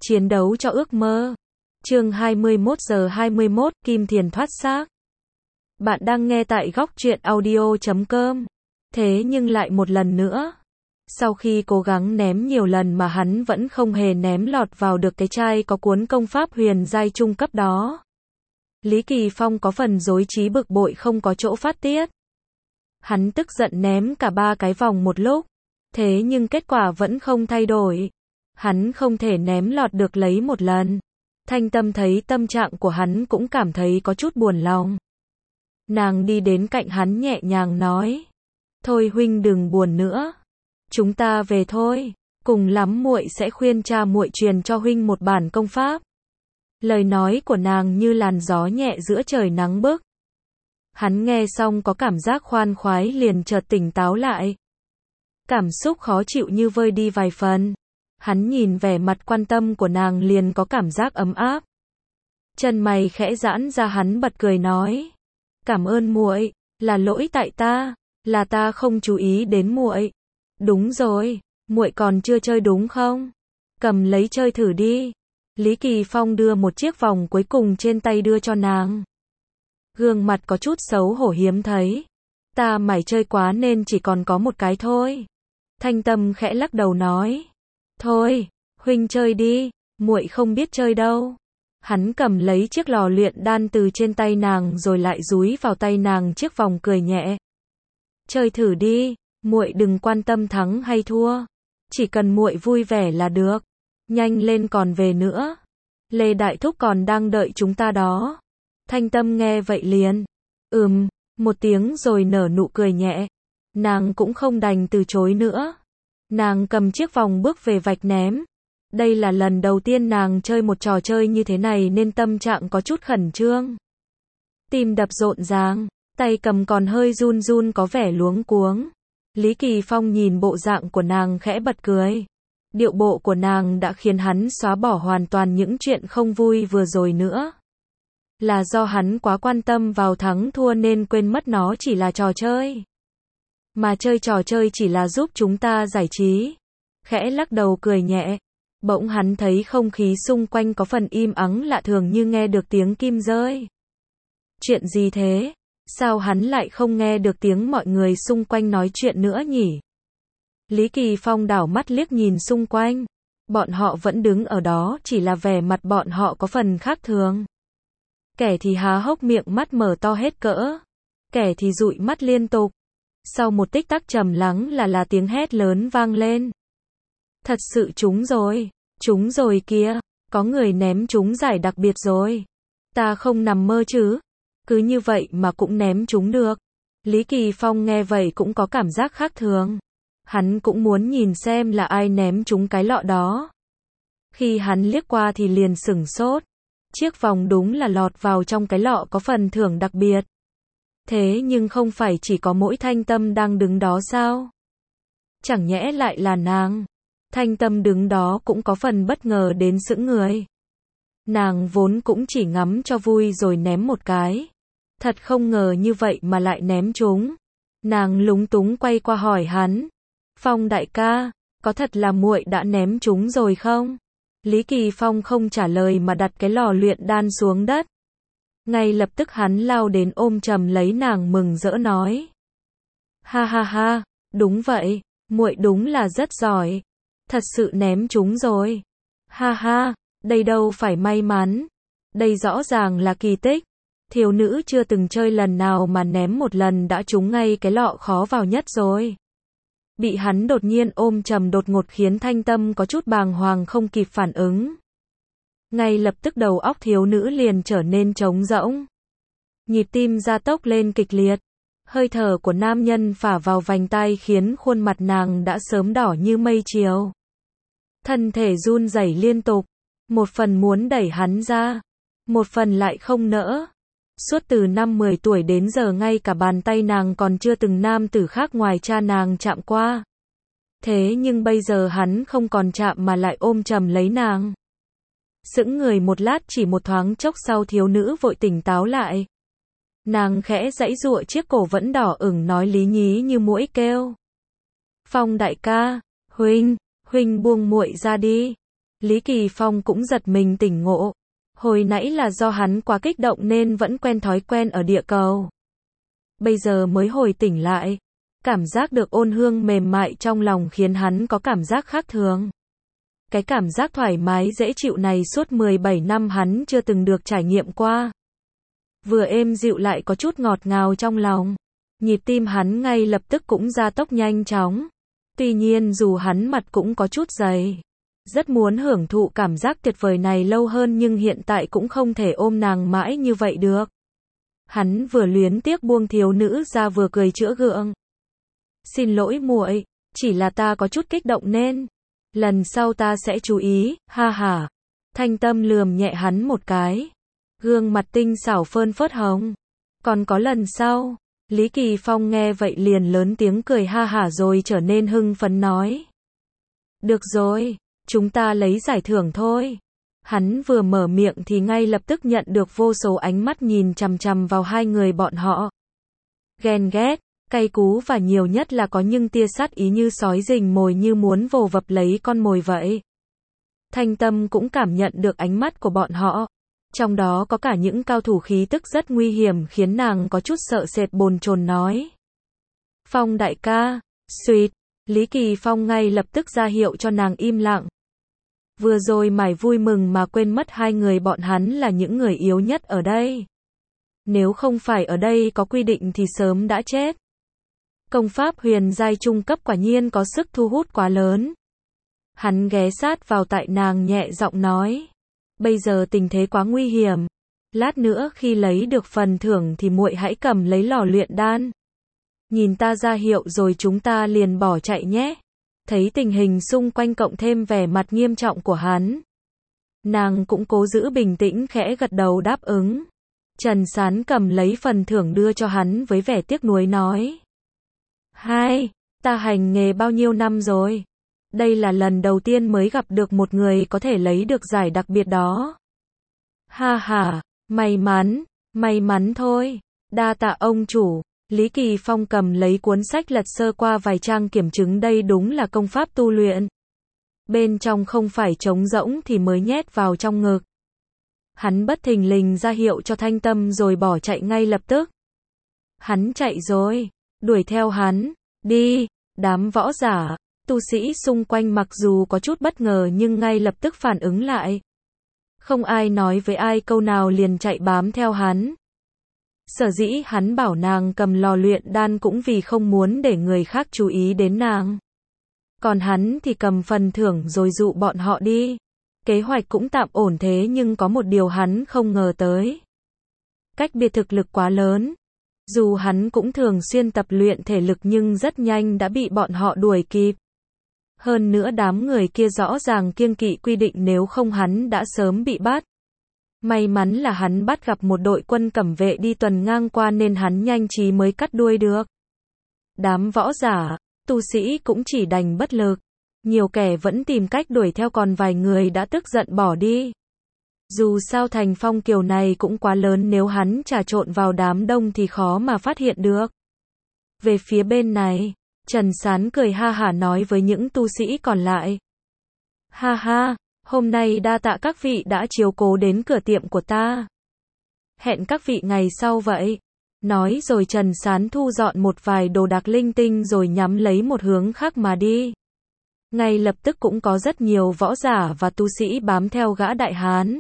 Chiến đấu cho ước mơ. Chương 21 giờ 21, Kim Thiền thoát xác. Bạn đang nghe tại góc truyện audio.com. Thế nhưng lại một lần nữa. Sau khi cố gắng ném nhiều lần mà hắn vẫn không hề ném lọt vào được cái chai có cuốn công pháp huyền giai trung cấp đó. Lý Kỳ Phong có phần rối trí bực bội không có chỗ phát tiết. Hắn tức giận ném cả 3 cái vòng một lúc. Thế nhưng kết quả vẫn không thay đổi. Hắn không thể ném lọt được lấy một lần. Thanh Tâm thấy tâm trạng của hắn cũng cảm thấy có chút buồn lòng. Nàng đi đến cạnh hắn nhẹ nhàng nói. Thôi huynh đừng buồn nữa. Chúng ta về thôi. Cùng lắm muội sẽ khuyên cha muội truyền cho huynh một bản công pháp. Lời nói của nàng như làn gió nhẹ giữa trời nắng bức. Hắn nghe xong có cảm giác khoan khoái liền chợt tỉnh táo lại. Cảm xúc khó chịu như vơi đi vài phần. Hắn nhìn vẻ mặt quan tâm của nàng liền có cảm giác ấm áp. Chân mày khẽ giãn ra hắn bật cười nói. Cảm ơn muội, là lỗi tại ta, là ta không chú ý đến muội. Đúng rồi, muội còn chưa chơi đúng không? Cầm lấy chơi thử đi. Lý Kỳ Phong đưa một chiếc vòng cuối cùng trên tay đưa cho nàng. Gương mặt có chút xấu hổ hiếm thấy. Ta mải chơi quá nên chỉ còn có một cái thôi. Thanh Tâm khẽ lắc đầu nói. Thôi, huynh chơi đi, muội không biết chơi đâu. Hắn cầm lấy chiếc lò luyện đan từ trên tay nàng rồi lại dúi vào tay nàng chiếc vòng cười nhẹ. Chơi thử đi, muội đừng quan tâm thắng hay thua. Chỉ cần muội vui vẻ là được. Nhanh lên còn về nữa. Lê Đại Thúc còn đang đợi chúng ta đó. Thanh Tâm nghe vậy liền. Một tiếng rồi nở nụ cười nhẹ. Nàng cũng không đành từ chối nữa. Nàng cầm chiếc vòng bước về vạch ném. Đây là lần đầu tiên nàng chơi một trò chơi như thế này nên tâm trạng có chút khẩn trương. Tim đập rộn ràng, tay cầm còn hơi run run có vẻ luống cuống. Lý Kỳ Phong nhìn bộ dạng của nàng khẽ bật cười. Điệu bộ của nàng đã khiến hắn xóa bỏ hoàn toàn những chuyện không vui vừa rồi nữa. Là do hắn quá quan tâm vào thắng thua nên quên mất nó chỉ là trò chơi. Mà chơi trò chơi chỉ là giúp chúng ta giải trí. Khẽ lắc đầu cười nhẹ. Bỗng hắn thấy không khí xung quanh có phần im ắng lạ thường như nghe được tiếng kim rơi. Chuyện gì thế? Sao hắn lại không nghe được tiếng mọi người xung quanh nói chuyện nữa nhỉ? Lý Kỳ Phong đảo mắt liếc nhìn xung quanh. Bọn họ vẫn đứng ở đó, chỉ là vẻ mặt bọn họ có phần khác thường. Kẻ thì há hốc miệng mắt mở to hết cỡ. Kẻ thì dụi mắt liên tục. Sau một tích tắc trầm lắng là tiếng hét lớn vang lên. Thật sự trúng rồi kìa, có người ném trúng giải đặc biệt rồi. Ta không nằm mơ chứ, cứ như vậy mà cũng ném trúng được. Lý Kỳ Phong nghe vậy cũng có cảm giác khác thường. Hắn cũng muốn nhìn xem là ai ném trúng cái lọ đó. Khi hắn liếc qua thì liền sửng sốt. Chiếc vòng đúng là lọt vào trong cái lọ có phần thưởng đặc biệt. Thế nhưng không phải chỉ có mỗi Thanh Tâm đang đứng đó sao? Chẳng nhẽ lại là nàng? Thanh Tâm đứng đó cũng có phần bất ngờ đến sững người. Nàng vốn cũng chỉ ngắm cho vui rồi ném một cái. Thật không ngờ như vậy mà lại ném trúng. Nàng lúng túng quay qua hỏi hắn. Phong đại ca, có thật là muội đã ném trúng rồi không? Lý Kỳ Phong không trả lời mà đặt cái lò luyện đan xuống đất. Ngay lập tức hắn lao đến ôm chầm lấy nàng mừng rỡ nói. Ha ha ha, đúng vậy, muội đúng là rất giỏi. Thật sự ném trúng rồi. Ha ha, đây đâu phải may mắn. Đây rõ ràng là kỳ tích. Thiếu nữ chưa từng chơi lần nào mà ném một lần đã trúng ngay cái lọ khó vào nhất rồi. Bị hắn đột nhiên ôm chầm đột ngột khiến Thanh Tâm có chút bàng hoàng không kịp phản ứng. Ngay lập tức đầu óc thiếu nữ liền trở nên trống rỗng. Nhịp tim gia tốc lên kịch liệt. Hơi thở của nam nhân phả vào vành tai khiến khuôn mặt nàng đã sớm đỏ như mây chiều. Thân thể run rẩy liên tục. Một phần muốn đẩy hắn ra. Một phần lại không nỡ. Suốt từ năm 10 tuổi đến giờ ngay cả bàn tay nàng còn chưa từng nam tử khác ngoài cha nàng chạm qua. Thế nhưng bây giờ hắn không còn chạm mà lại ôm chầm lấy nàng. Sững người một lát chỉ một thoáng chốc sau thiếu nữ vội tỉnh táo lại. Nàng khẽ giãy giụa chiếc cổ vẫn đỏ ửng nói lý nhí như muỗi kêu. Phong đại ca, huynh buông muội ra đi. Lý Kỳ Phong cũng giật mình tỉnh ngộ. Hồi nãy là do hắn quá kích động nên vẫn quen thói quen ở địa cầu. Bây giờ mới hồi tỉnh lại. Cảm giác được ôn hương mềm mại trong lòng khiến hắn có cảm giác khác thường. Cái cảm giác thoải mái dễ chịu này suốt 17 năm hắn chưa từng được trải nghiệm qua. Vừa êm dịu lại có chút ngọt ngào trong lòng. Nhịp tim hắn ngay lập tức cũng gia tốc nhanh chóng. Tuy nhiên dù hắn mặt cũng có chút dày. Rất muốn hưởng thụ cảm giác tuyệt vời này lâu hơn nhưng hiện tại cũng không thể ôm nàng mãi như vậy được. Hắn vừa luyến tiếc buông thiếu nữ ra vừa cười chữa gượng. Xin lỗi muội, chỉ là ta có chút kích động nên. Lần sau ta sẽ chú ý, ha ha. Thanh Tâm lườm nhẹ hắn một cái. Gương mặt tinh xảo phơn phớt hồng. Còn có lần sau. Lý Kỳ Phong nghe vậy liền lớn tiếng cười ha hả rồi trở nên hưng phấn nói. Được rồi, chúng ta lấy giải thưởng thôi. Hắn vừa mở miệng thì ngay lập tức nhận được vô số ánh mắt nhìn chằm chằm vào hai người bọn họ. Ghen ghét, cay cú và nhiều nhất là có những tia sát ý như sói rình mồi như muốn vồ vập lấy con mồi vậy. Thanh Tâm cũng cảm nhận được ánh mắt của bọn họ. Trong đó có cả những cao thủ khí tức rất nguy hiểm khiến nàng có chút sợ sệt bồn chồn nói. Phong đại ca, suýt, Lý Kỳ Phong ngay lập tức ra hiệu cho nàng im lặng. Vừa rồi mải vui mừng mà quên mất hai người bọn hắn là những người yếu nhất ở đây. Nếu không phải ở đây có quy định thì sớm đã chết. Công pháp huyền giai trung cấp quả nhiên có sức thu hút quá lớn. Hắn ghé sát vào tai nàng nhẹ giọng nói. Bây giờ tình thế quá nguy hiểm. Lát nữa khi lấy được phần thưởng thì muội hãy cầm lấy lò luyện đan. Nhìn ta ra hiệu rồi chúng ta liền bỏ chạy nhé. Thấy tình hình xung quanh cộng thêm vẻ mặt nghiêm trọng của hắn. Nàng cũng cố giữ bình tĩnh khẽ gật đầu đáp ứng. Trần Sán cầm lấy phần thưởng đưa cho hắn với vẻ tiếc nuối nói. Hai, ta hành nghề bao nhiêu năm rồi. Đây là lần đầu tiên mới gặp được một người có thể lấy được giải đặc biệt đó. Ha ha, may mắn thôi. Đa tạ ông chủ. Lý Kỳ Phong cầm lấy cuốn sách lật sơ qua vài trang kiểm chứng đây đúng là công pháp tu luyện. Bên trong không phải trống rỗng thì mới nhét vào trong ngực. Hắn bất thình lình ra hiệu cho Thanh Tâm rồi bỏ chạy ngay lập tức. Hắn chạy rồi, đuổi theo hắn, đi, đám võ giả, tu sĩ xung quanh mặc dù có chút bất ngờ nhưng ngay lập tức phản ứng lại. Không ai nói với ai câu nào liền chạy bám theo hắn. Sở dĩ hắn bảo nàng cầm lò luyện đan cũng vì không muốn để người khác chú ý đến nàng. Còn hắn thì cầm phần thưởng rồi dụ bọn họ đi. Kế hoạch cũng tạm ổn thế nhưng có một điều hắn không ngờ tới. Cách biệt thực lực quá lớn. Dù hắn cũng thường xuyên tập luyện thể lực nhưng rất nhanh đã bị bọn họ đuổi kịp. Hơn nữa đám người kia rõ ràng kiêng kỵ quy định nếu không hắn đã sớm bị bắt. May mắn là hắn bắt gặp một đội quân cẩm vệ đi tuần ngang qua nên hắn nhanh trí mới cắt đuôi được. Đám võ giả, tu sĩ cũng chỉ đành bất lực. Nhiều kẻ vẫn tìm cách đuổi theo còn vài người đã tức giận bỏ đi. Dù sao thành Phong Kiều này cũng quá lớn nếu hắn trà trộn vào đám đông thì khó mà phát hiện được. Về phía bên này, Trần Sán cười ha hả nói với những tu sĩ còn lại. Ha ha, hôm nay đa tạ các vị đã chiếu cố đến cửa tiệm của ta. Hẹn các vị ngày sau vậy. Nói rồi Trần Sán thu dọn một vài đồ đạc linh tinh rồi nhắm lấy một hướng khác mà đi. Ngay lập tức cũng có rất nhiều võ giả và tu sĩ bám theo gã đại hán.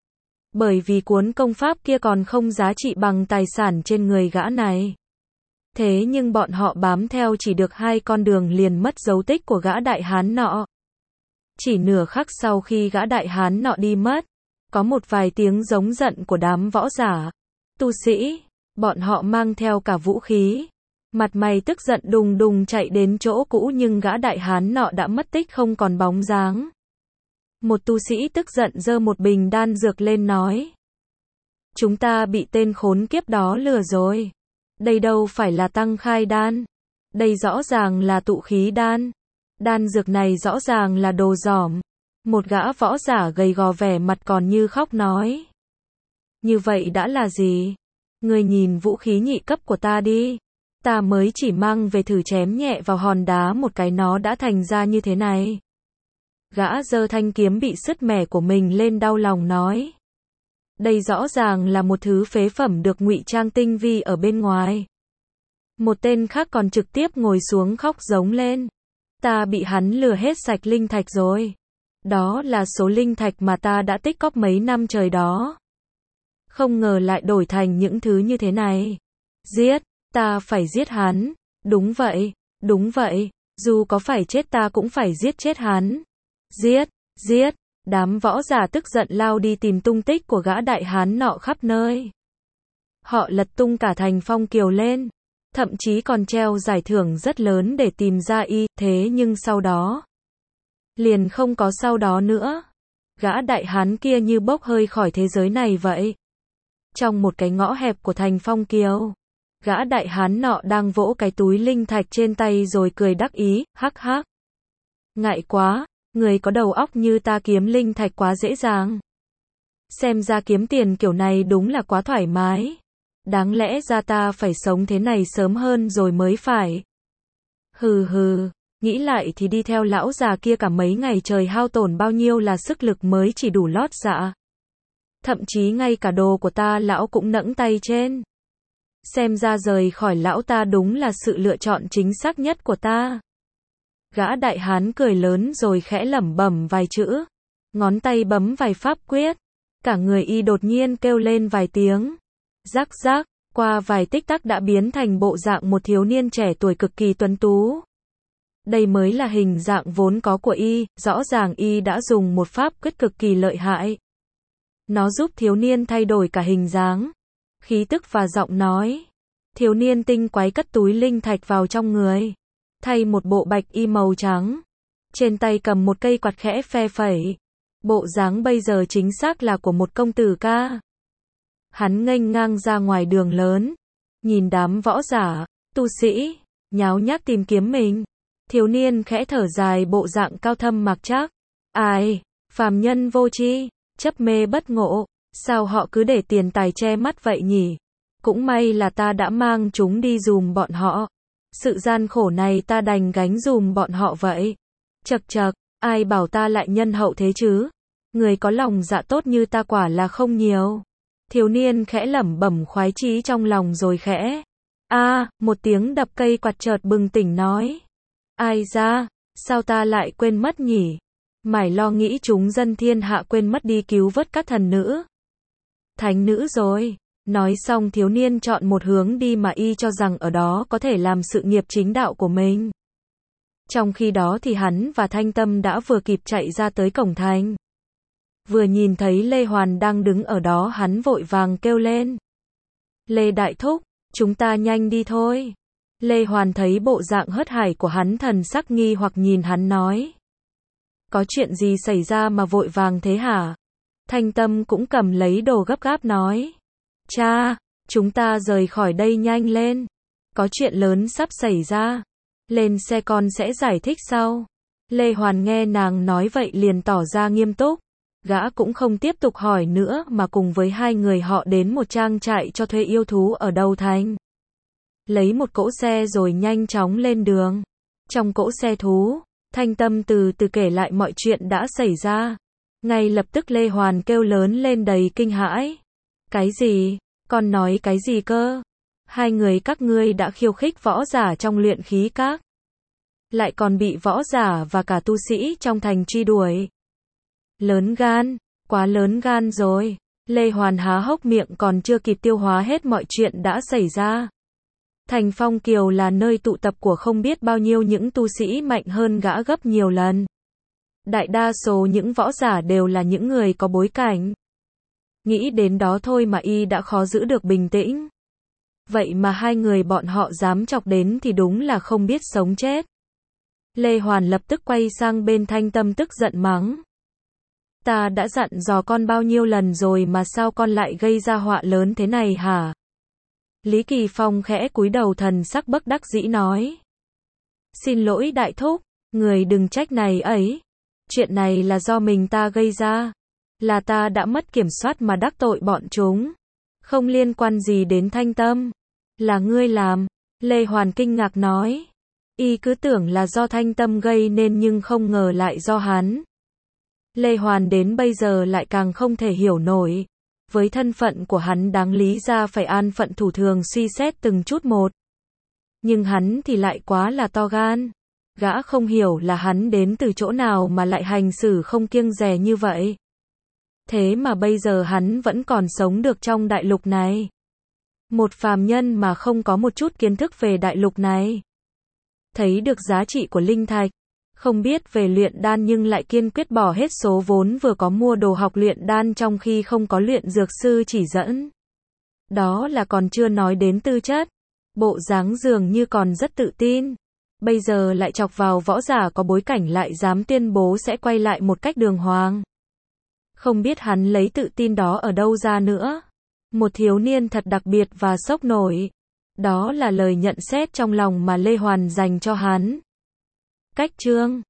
Bởi vì cuốn công pháp kia còn không giá trị bằng tài sản trên người gã này. Thế nhưng bọn họ bám theo chỉ được 2 con đường liền mất dấu tích của gã đại hán nọ. Chỉ nửa khắc sau khi gã đại hán nọ đi mất, có một vài tiếng giống giận của đám võ giả, tu sĩ, bọn họ mang theo cả vũ khí. Mặt mày tức giận đùng đùng chạy đến chỗ cũ nhưng gã đại hán nọ đã mất tích không còn bóng dáng. Một tu sĩ tức giận giơ một bình đan dược lên nói. Chúng ta bị tên khốn kiếp đó lừa rồi. Đây đâu phải là tăng khai đan. Đây rõ ràng là tụ khí đan. Đan dược này rõ ràng là đồ giỏm. Một gã võ giả gầy gò vẻ mặt còn như khóc nói. Như vậy đã là gì? Ngươi nhìn vũ khí nhị cấp của ta đi. Ta mới chỉ mang về thử chém nhẹ vào hòn đá một cái nó đã thành ra như thế này. Gã giơ thanh kiếm bị sứt mẻ của mình lên đau lòng nói. Đây rõ ràng là một thứ phế phẩm được ngụy trang tinh vi ở bên ngoài. Một tên khác còn trực tiếp ngồi xuống khóc giống lên. Ta bị hắn lừa hết sạch linh thạch rồi. Đó là số linh thạch mà ta đã tích cóp mấy năm trời đó. Không ngờ lại đổi thành những thứ như thế này. Giết, ta phải giết hắn. Đúng vậy, dù có phải chết ta cũng phải giết chết hắn. Giết, đám võ giả tức giận lao đi tìm tung tích của gã đại hán nọ khắp nơi. Họ lật tung cả thành Phong Kiều lên, thậm chí còn treo giải thưởng rất lớn để tìm ra y, thế nhưng sau đó, liền không có sau đó nữa. Gã đại hán kia như bốc hơi khỏi thế giới này vậy. Trong một cái ngõ hẹp của thành Phong Kiều, gã đại hán nọ đang vỗ cái túi linh thạch trên tay rồi cười đắc ý, hắc hắc. Ngại quá, người có đầu óc như ta kiếm linh thạch quá dễ dàng. Xem ra kiếm tiền kiểu này đúng là quá thoải mái. Đáng lẽ ra ta phải sống thế này sớm hơn rồi mới phải. Hừ, nghĩ lại thì đi theo lão già kia cả mấy ngày trời hao tổn bao nhiêu là sức lực mới chỉ đủ lót dạ. Thậm chí ngay cả đồ của ta lão cũng nẫng tay trên. Xem ra rời khỏi lão ta đúng là sự lựa chọn chính xác nhất của ta. Gã đại hán cười lớn rồi khẽ lẩm bẩm vài chữ. Ngón tay bấm vài pháp quyết. Cả người y đột nhiên kêu lên vài tiếng. Rắc rắc, qua vài tích tắc đã biến thành bộ dạng một thiếu niên trẻ tuổi cực kỳ tuấn tú. Đây mới là hình dạng vốn có của y, rõ ràng y đã dùng một pháp quyết cực kỳ lợi hại. Nó giúp thiếu niên thay đổi cả hình dáng, khí tức và giọng nói. Thiếu niên tinh quái cất túi linh thạch vào trong người, thay một bộ bạch y màu trắng. Trên tay cầm một cây quạt khẽ phe phẩy. Bộ dáng bây giờ chính xác là của một công tử ca. Hắn nghênh ngang ra ngoài đường lớn, nhìn đám võ giả, tu sĩ, nháo nhác tìm kiếm mình. Thiếu niên khẽ thở dài bộ dạng cao thâm mặc trắc. Ai, phàm nhân vô tri, chấp mê bất ngộ, sao họ cứ để tiền tài che mắt vậy nhỉ? Cũng may là ta đã mang chúng đi dùm bọn họ. Sự gian khổ này ta đành gánh dùm bọn họ vậy. Chậc chậc, ai bảo ta lại nhân hậu thế chứ? Người có lòng dạ tốt như ta quả là không nhiều. Thiếu niên khẽ lẩm bẩm khoái chí trong lòng rồi khẽ. Một tiếng đập cây quạt chợt bừng tỉnh nói. Ai ra, sao ta lại quên mất nhỉ? Mải lo nghĩ chúng dân thiên hạ quên mất đi cứu vớt các thần nữ. Thánh nữ rồi. Nói xong thiếu niên chọn một hướng đi mà y cho rằng ở đó có thể làm sự nghiệp chính đạo của mình. Trong khi đó thì hắn và Thanh Tâm đã vừa kịp chạy ra tới cổng thành. Vừa nhìn thấy Lê Hoàn đang đứng ở đó hắn vội vàng kêu lên. Lê Đại Thúc, chúng ta nhanh đi thôi. Lê Hoàn thấy bộ dạng hớt hải của hắn thần sắc nghi hoặc nhìn hắn nói. Có chuyện gì xảy ra mà vội vàng thế hả? Thanh Tâm cũng cầm lấy đồ gấp gáp nói. Cha, chúng ta rời khỏi đây nhanh lên. Có chuyện lớn sắp xảy ra. Lên xe con sẽ giải thích sau. Lê Hoàn nghe nàng nói vậy liền tỏ ra nghiêm túc. Gã cũng không tiếp tục hỏi nữa mà cùng với hai người họ đến một trang trại cho thuê yêu thú ở đầu thành. Lấy một cỗ xe rồi nhanh chóng lên đường. Trong cỗ xe thú, Thanh Tâm từ từ kể lại mọi chuyện đã xảy ra. Ngay lập tức Lê Hoàn kêu lớn lên đầy kinh hãi. Cái gì? Con nói cái gì cơ? Hai người các ngươi đã khiêu khích võ giả trong luyện khí các. Lại còn bị võ giả và cả tu sĩ trong thành truy đuổi. Lớn gan, quá lớn gan rồi. Lê Hoàn há hốc miệng còn chưa kịp tiêu hóa hết mọi chuyện đã xảy ra. Thành Phong Kiều là nơi tụ tập của không biết bao nhiêu những tu sĩ mạnh hơn gã gấp nhiều lần. Đại đa số những võ giả đều là những người có bối cảnh. Nghĩ đến đó thôi mà y đã khó giữ được bình tĩnh. Vậy mà hai người bọn họ dám chọc đến thì đúng là không biết sống chết. Lê Hoàn lập tức quay sang bên Thanh Tâm tức giận mắng. Ta đã dặn dò con bao nhiêu lần rồi mà sao con lại gây ra họa lớn thế này hả? Lý Kỳ Phong khẽ cúi đầu thần sắc bất đắc dĩ nói. Xin lỗi đại thúc, người đừng trách này ấy. Chuyện này là do mình ta gây ra. Là ta đã mất kiểm soát mà đắc tội bọn chúng. Không liên quan gì đến Thanh Tâm. Là ngươi làm. Lê Hoàn kinh ngạc nói. Y cứ tưởng là do Thanh Tâm gây nên nhưng không ngờ lại do hắn. Lê Hoàn đến bây giờ lại càng không thể hiểu nổi. Với thân phận của hắn đáng lý ra phải an phận thủ thường suy xét từng chút một. Nhưng hắn thì lại quá là to gan. Gã không hiểu là hắn đến từ chỗ nào mà lại hành xử không kiêng dè như vậy. Thế mà bây giờ hắn vẫn còn sống được trong đại lục này. Một phàm nhân mà không có một chút kiến thức về đại lục này. Thấy được giá trị của linh thạch. Không biết về luyện đan nhưng lại kiên quyết bỏ hết số vốn vừa có mua đồ học luyện đan trong khi không có luyện dược sư chỉ dẫn. Đó là còn chưa nói đến tư chất. Bộ dáng dường như còn rất tự tin. Bây giờ lại chọc vào võ giả có bối cảnh lại dám tuyên bố sẽ quay lại một cách đường hoàng. Không biết hắn lấy tự tin đó ở đâu ra nữa. Một thiếu niên thật đặc biệt và sốc nổi. Đó là lời nhận xét trong lòng mà Lê Hoàn dành cho hắn. Cách chương